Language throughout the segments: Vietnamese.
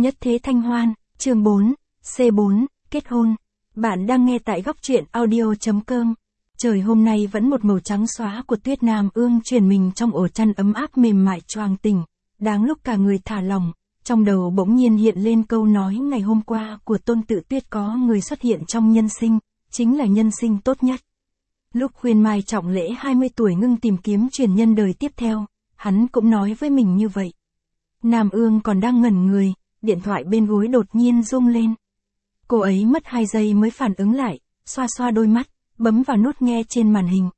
Nhất thế thanh hoan, chương 4, C4, kết hôn. Bạn đang nghe tại góc truyện audio.com. Trời hôm nay vẫn một màu trắng xóa của tuyết Nam Ương chuyển mình trong ổ chăn ấm áp mềm mại choàng tỉnh. Đáng lúc cả người thả lỏng, trong đầu bỗng nhiên hiện lên câu nói ngày hôm qua của Tôn Tự Tuyết, có người xuất hiện trong nhân sinh, chính là nhân sinh tốt nhất. Lúc khuyên Mai Trọng Lễ 20 tuổi ngưng tìm kiếm truyền nhân đời tiếp theo, hắn cũng nói với mình như vậy. Nam Ương còn đang ngẩn người, điện thoại bên gối đột nhiên rung lên. Cô ấy mất 2 giây mới phản ứng lại, xoa xoa đôi mắt, bấm vào nút nghe trên màn hình.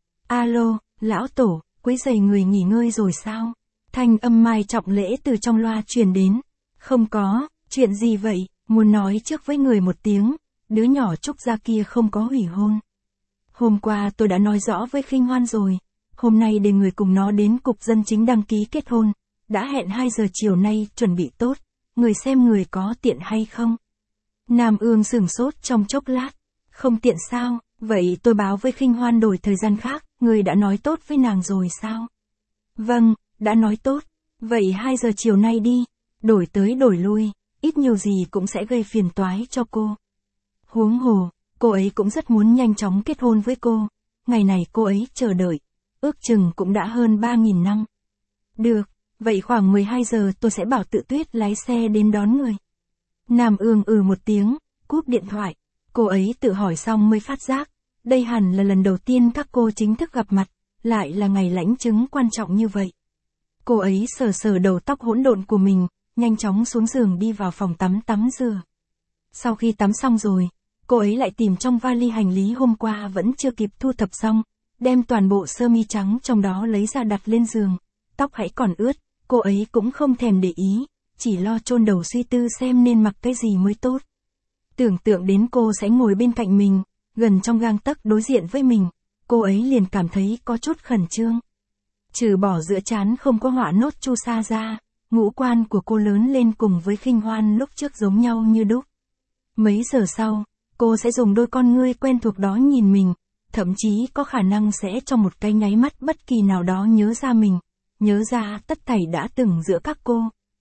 Alo, lão tổ, quấy rầy người nghỉ ngơi rồi sao? Thanh âm Mai Trọng Lễ từ trong loa truyền đến. Không có, chuyện gì vậy, muốn nói trước với người một tiếng, đứa nhỏ Trúc gia kia không có hủy hôn. Hôm qua tôi đã nói rõ với Khinh Hoan rồi, hôm nay để người cùng nó đến cục dân chính đăng ký kết hôn, đã hẹn 2 giờ chiều nay chuẩn bị tốt, người xem người có tiện hay không? Nam Ương sửng sốt trong chốc lát, không tiện sao, vậy tôi báo với Khinh Hoan đổi thời gian khác, người đã nói tốt với nàng rồi sao? Vâng, đã nói tốt, vậy 2 giờ chiều nay đi, đổi tới đổi lui, ít nhiều gì cũng sẽ gây phiền toái cho cô. Huống hồ, cô ấy cũng rất muốn nhanh chóng kết hôn với cô, ngày này cô ấy chờ đợi, ước chừng cũng đã hơn 3.000 năm. Được, vậy khoảng 12 giờ tôi sẽ bảo Tự Tuyết lái xe đến đón người. Nam Ương một tiếng, cúp điện thoại, cô ấy tự hỏi xong mới phát giác, đây hẳn là lần đầu tiên các cô chính thức gặp mặt, lại là ngày lãnh chứng quan trọng như vậy. Cô ấy sờ sờ đầu tóc hỗn độn của mình, nhanh chóng xuống giường đi vào phòng tắm rửa. Sau khi tắm xong rồi, cô ấy lại tìm trong vali hành lý hôm qua vẫn chưa kịp thu thập xong, đem toàn bộ sơ mi trắng trong đó lấy ra đặt lên giường, tóc hãy còn ướt, cô ấy cũng không thèm để ý, chỉ lo chôn đầu suy tư xem nên mặc cái gì mới tốt. Tưởng tượng đến cô sẽ ngồi bên cạnh mình, gần trong gang tấc đối diện với mình, cô ấy liền cảm thấy có chút khẩn trương. Trừ bỏ giữa trán không có họa nốt chu sa ra, ngũ quan của cô lớn lên cùng với Khinh Hoan lúc trước giống nhau như đúc. Mấy giờ sau, cô sẽ dùng đôi con ngươi quen thuộc đó nhìn mình, thậm chí có khả năng sẽ trong một cái nháy mắt bất kỳ nào đó nhớ ra mình, nhớ ra tất thảy đã từng giữa các cô.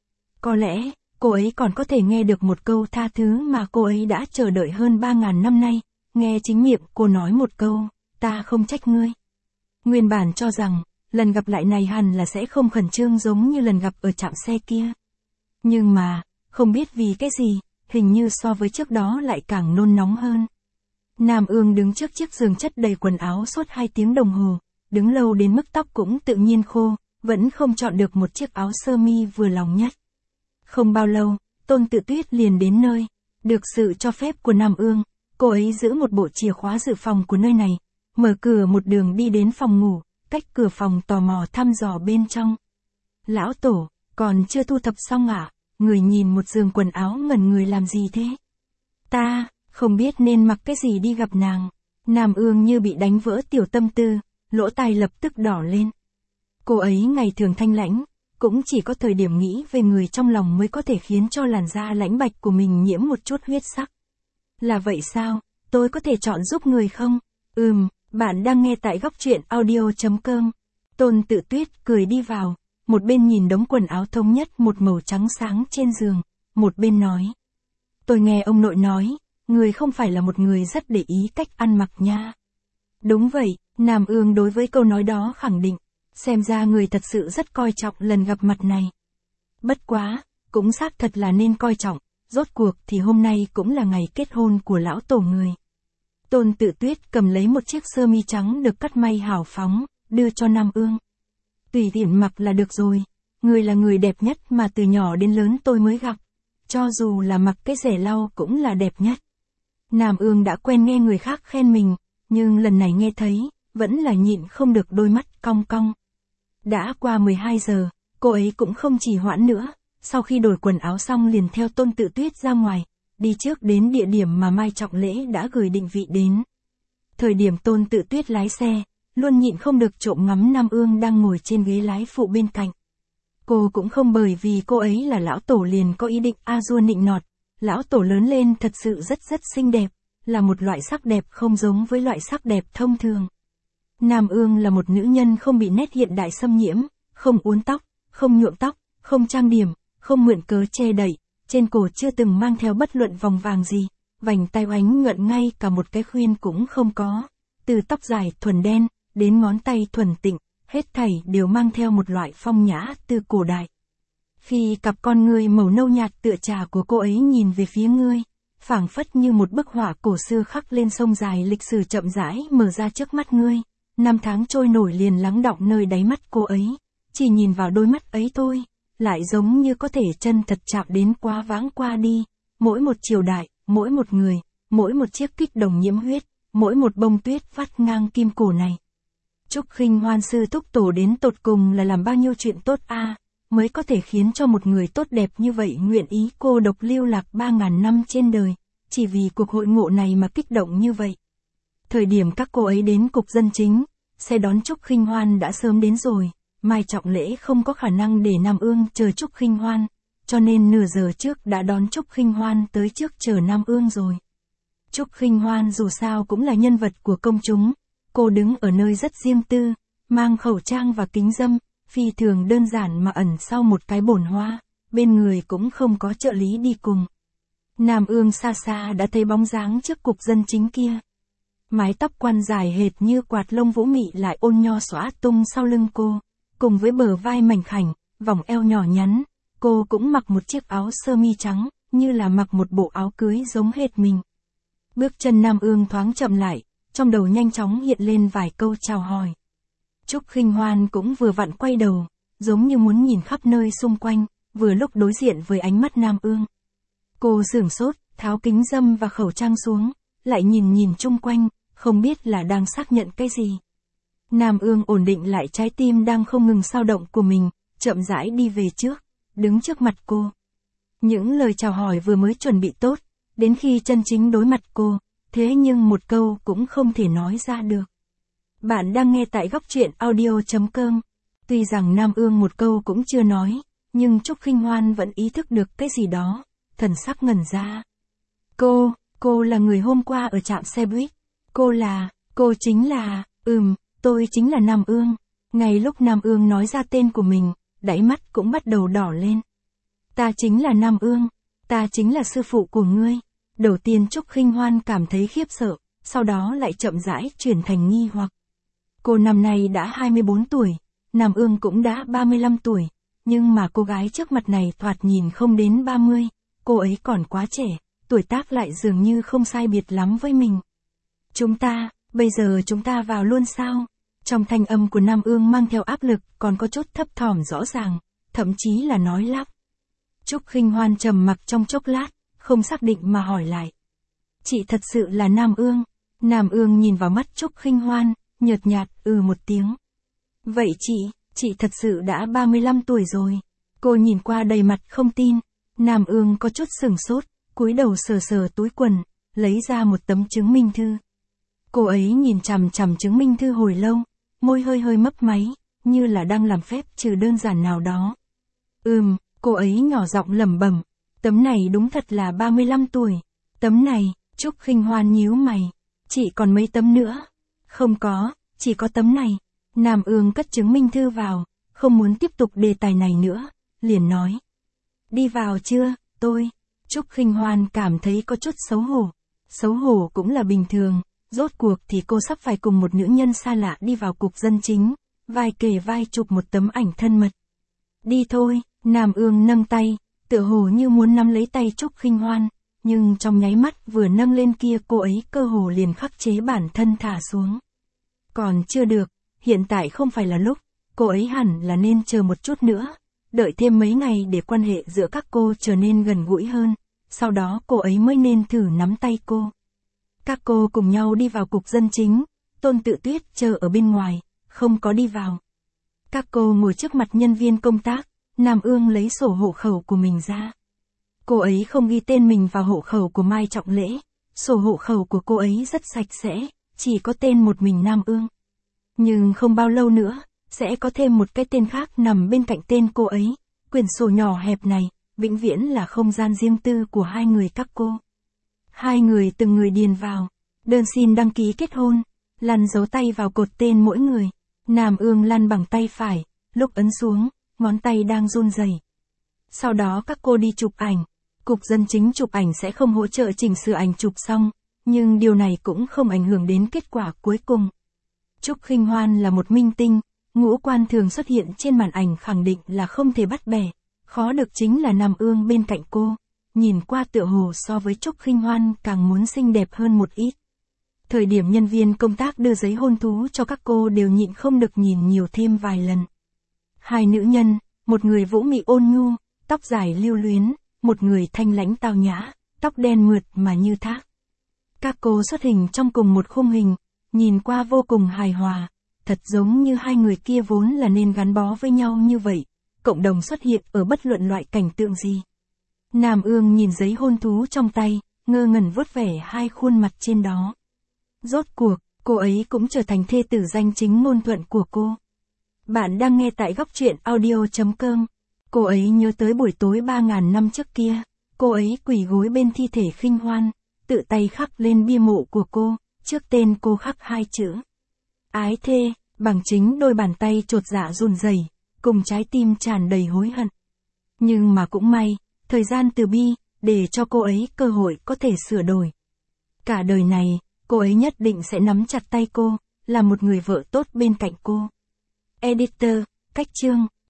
Có lẽ, cô ấy còn có thể nghe được một câu tha thứ mà cô ấy đã chờ đợi hơn 3.000 năm nay, nghe chính miệng cô nói một câu, ta không trách ngươi. Nguyên bản cho rằng, lần gặp lại này hẳn là sẽ không khẩn trương giống như lần gặp ở trạm xe kia. Nhưng mà, không biết vì cái gì, hình như so với trước đó lại càng nôn nóng hơn. Nam Ương đứng trước chiếc giường chất đầy quần áo suốt 2 tiếng đồng hồ, đứng lâu đến mức tóc cũng tự nhiên khô, vẫn không chọn được một chiếc áo sơ mi vừa lòng nhất. Không bao lâu, Tôn Tự Tuyết liền đến nơi, được sự cho phép của Nam Ương, cô ấy giữ một bộ chìa khóa dự phòng của nơi này, mở cửa một đường đi đến phòng ngủ, cách cửa phòng tò mò thăm dò bên trong. Lão tổ, còn chưa thu thập xong ạ? Người nhìn một giường quần áo ngẩn người làm gì thế? Ta, không biết nên mặc cái gì đi gặp nàng. Nam Ương như bị đánh vỡ tiểu tâm tư, lỗ tai lập tức đỏ lên. Cô ấy ngày thường thanh lãnh, cũng chỉ có thời điểm nghĩ về người trong lòng mới có thể khiến cho làn da lãnh bạch của mình nhiễm một chút huyết sắc. Là vậy sao, tôi có thể chọn giúp người không? Bạn đang nghe tại góc truyện audio.com. Tôn Tự Tuyết cười đi vào, một bên nhìn đống quần áo thống nhất một màu trắng sáng trên giường, một bên nói. Tôi nghe ông nội nói, người không phải là một người rất để ý cách ăn mặc nha. Đúng vậy, Nam Ương đối với câu nói đó khẳng định, xem ra người thật sự rất coi trọng lần gặp mặt này. Bất quá, cũng xác thật là nên coi trọng, rốt cuộc thì hôm nay cũng là ngày kết hôn của lão tổ người. Tôn Tự Tuyết cầm lấy một chiếc sơ mi trắng được cắt may hào phóng, đưa cho Nam Ương. Tùy tiện mặc là được rồi, người là người đẹp nhất mà từ nhỏ đến lớn tôi mới gặp, cho dù là mặc cái rẻ lau cũng là đẹp nhất. Nam Ương đã quen nghe người khác khen mình, nhưng lần này nghe thấy, vẫn là nhịn không được đôi mắt cong cong. Đã qua 12 giờ, cô ấy cũng không trì hoãn nữa, sau khi đổi quần áo xong liền theo Tôn Tự Tuyết ra ngoài, đi trước đến địa điểm mà Mai Trọng Lễ đã gửi định vị đến. Thời điểm Tôn Tự Tuyết lái xe, luôn nhịn không được trộm ngắm Nam Ương đang ngồi trên ghế lái phụ bên cạnh. Cô cũng không bởi vì cô ấy là lão tổ liền có ý định a-dua nịnh nọt, lão tổ lớn lên thật sự rất xinh đẹp, là một loại sắc đẹp không giống với loại sắc đẹp thông thường. Nam Ương là một nữ nhân không bị nét hiện đại xâm nhiễm, không uốn tóc, không nhuộm tóc, không trang điểm, không mượn cớ che đậy, trên cổ chưa từng mang theo bất luận vòng vàng gì, vành tai oánh nhuận ngay cả một cái khuyên cũng không có. Từ tóc dài thuần đen, đến ngón tay thuần tịnh, hết thảy đều mang theo một loại phong nhã từ cổ đại. Khi cặp con ngươi màu nâu nhạt tựa trà của cô ấy nhìn về phía ngươi, phảng phất như một bức họa cổ xưa khắc lên sông dài lịch sử chậm rãi mở ra trước mắt ngươi. Năm tháng trôi nổi liền lắng đọng nơi đáy mắt cô ấy, chỉ nhìn vào đôi mắt ấy thôi, lại giống như có thể chân thật chạm đến quá vãng qua đi, mỗi một triều đại, mỗi một người, mỗi một chiếc kích đồng nhiễm huyết, mỗi một bông tuyết vắt ngang kim cổ này. Trúc Khinh Hoan sư thúc tổ đến tột cùng là làm bao nhiêu chuyện tốt mới có thể khiến cho một người tốt đẹp như vậy nguyện ý cô độc lưu lạc 3.000 năm trên đời, chỉ vì cuộc hội ngộ này mà kích động như vậy. Thời điểm các cô ấy đến cục dân chính, xe đón Trúc Khinh Hoan đã sớm đến rồi, Mai Trọng Lễ không có khả năng để Nam Ương chờ Trúc Khinh Hoan, cho nên nửa giờ trước đã đón Trúc Khinh Hoan tới trước chờ Nam Ương rồi. Trúc Khinh Hoan dù sao cũng là nhân vật của công chúng, cô đứng ở nơi rất riêng tư, mang khẩu trang và kính râm, phi thường đơn giản mà ẩn sau một cái bồn hoa, bên người cũng không có trợ lý đi cùng. Nam Ương xa xa đã thấy bóng dáng trước cục dân chính kia. Mái tóc quăn dài hệt như quạt lông vũ mị lại ôn nho xõa tung sau lưng cô, cùng với bờ vai mảnh khảnh, vòng eo nhỏ nhắn, cô cũng mặc một chiếc áo sơ mi trắng, như là mặc một bộ áo cưới giống hệt mình. Bước chân Nam Ương thoáng chậm lại, trong đầu nhanh chóng hiện lên vài câu chào hỏi. Trúc Khinh Hoan cũng vừa vặn quay đầu, giống như muốn nhìn khắp nơi xung quanh, vừa lúc đối diện với ánh mắt Nam Ương. Cô sửng sốt, tháo kính râm và khẩu trang xuống, lại nhìn chung quanh, không biết là đang xác nhận cái gì. Nam Ương ổn định lại trái tim đang không ngừng dao động của mình, chậm rãi đi về trước, đứng trước mặt cô. Những lời chào hỏi vừa mới chuẩn bị tốt, đến khi chân chính đối mặt cô, thế nhưng một câu cũng không thể nói ra được. Bạn đang nghe tại góc truyện audio.com. Tuy rằng Nam Ương một câu cũng chưa nói, nhưng Trúc Khinh Hoan vẫn ý thức được cái gì đó, thần sắc ngẩn ra. Cô là người hôm qua ở trạm xe buýt. Cô chính là, tôi chính là Nam Ương. Ngay lúc Nam Ương nói ra tên của mình, đáy mắt cũng bắt đầu đỏ lên. Ta chính là Nam Ương, ta chính là sư phụ của ngươi. Đầu tiên Trúc Khinh Hoan cảm thấy khiếp sợ, sau đó lại chậm rãi chuyển thành nghi hoặc. Cô năm nay đã 24 tuổi, Nam Ương cũng đã 35 tuổi, nhưng mà cô gái trước mặt này thoạt nhìn không đến 30, cô ấy còn quá trẻ, tuổi tác lại dường như không sai biệt lắm với mình. Bây giờ chúng ta vào luôn sao? Trong thanh âm của Nam Ương mang theo áp lực, còn có chút thấp thỏm rõ ràng, thậm chí là nói lắp. Trúc Khinh Hoan trầm mặc trong chốc lát, không xác định mà hỏi lại. Chị thật sự là Nam Ương? Nam Ương nhìn vào mắt Trúc Khinh Hoan, nhợt nhạt một tiếng. Vậy chị thật sự đã 35 tuổi rồi. Cô nhìn qua đầy mặt không tin. Nam Ương có chút sửng sốt, cúi đầu sờ túi quần, lấy ra một tấm chứng minh thư. Cô ấy nhìn chằm chằm chứng minh thư hồi lâu, môi hơi mấp máy, như là đang làm phép trừ đơn giản nào đó. Cô ấy nhỏ giọng lẩm bẩm, tấm này đúng thật là 35 tuổi. Tấm này, Trúc Khinh Hoan nhíu mày. Chị còn mấy tấm nữa? Không có, chỉ có tấm này. Nam Ương cất chứng minh thư vào, không muốn tiếp tục đề tài này nữa, liền nói. Đi vào chưa, tôi? Trúc Khinh Hoan cảm thấy có chút xấu hổ. Xấu hổ cũng là bình thường, rốt cuộc thì cô sắp phải cùng một nữ nhân xa lạ đi vào cục dân chính, vai kề vai chụp một tấm ảnh thân mật. Đi thôi, Nam Ương nâng tay, tựa hồ như muốn nắm lấy tay Trúc Khinh Hoan, nhưng trong nháy mắt vừa nâng lên kia cô ấy cơ hồ liền khắc chế bản thân thả xuống. Còn chưa được, hiện tại không phải là lúc, cô ấy hẳn là nên chờ một chút nữa, đợi thêm mấy ngày để quan hệ giữa các cô trở nên gần gũi hơn, sau đó cô ấy mới nên thử nắm tay cô. Các cô cùng nhau đi vào cục dân chính, Tôn Tự Tuyết chờ ở bên ngoài, không có đi vào. Các cô ngồi trước mặt nhân viên công tác, Nam Ương lấy sổ hộ khẩu của mình ra. Cô ấy không ghi tên mình vào hộ khẩu của Mai Trọng Lễ, sổ hộ khẩu của cô ấy rất sạch sẽ, chỉ có tên một mình Nam Ương. Nhưng không bao lâu nữa, sẽ có thêm một cái tên khác nằm bên cạnh tên cô ấy, quyển sổ nhỏ hẹp này, vĩnh viễn là không gian riêng tư của hai người các cô. Hai người từng người điền vào, đơn xin đăng ký kết hôn, lăn dấu tay vào cột tên mỗi người. Nam Ương lăn bằng tay phải, lúc ấn xuống, ngón tay đang run rẩy. Sau đó các cô đi chụp ảnh, Cục Dân chính chụp ảnh sẽ không hỗ trợ chỉnh sửa ảnh chụp xong, nhưng điều này cũng không ảnh hưởng đến kết quả cuối cùng. Trúc Khinh Hoan là một minh tinh, ngũ quan thường xuất hiện trên màn ảnh khẳng định là không thể bắt bẻ, khó được chính là Nam Ương bên cạnh cô, nhìn qua tựa hồ so với Trúc Khinh Hoan càng muốn xinh đẹp hơn một ít. Thời điểm nhân viên công tác đưa giấy hôn thú cho các cô đều nhịn không được nhìn nhiều thêm vài lần. Hai nữ nhân, một người vũ mị ôn nhu, tóc dài lưu luyến, một người thanh lãnh tao nhã, tóc đen mượt mà như thác. Các cô xuất hình trong cùng một khung hình, nhìn qua vô cùng hài hòa, thật giống như hai người kia vốn là nên gắn bó với nhau như vậy, cộng đồng xuất hiện ở bất luận loại cảnh tượng gì. Nam Ương nhìn giấy hôn thú trong tay, ngơ ngẩn vuốt vẻ hai khuôn mặt trên đó. Rốt cuộc, cô ấy cũng trở thành thê tử danh chính ngôn thuận của cô. Bạn đang nghe tại góc truyện audio.com. Cô ấy nhớ tới buổi tối 3.000 năm trước kia, cô ấy quỳ gối bên thi thể Khinh Hoan, tự tay khắc lên bia mộ của cô, trước tên cô khắc hai chữ ái thê, bằng chính đôi bàn tay chột dạ run rẩy, cùng trái tim tràn đầy hối hận. Nhưng mà cũng may, thời gian từ bi, để cho cô ấy cơ hội có thể sửa đổi. Cả đời này, cô ấy nhất định sẽ nắm chặt tay cô, là một người vợ tốt bên cạnh cô. Editor, Cách Chương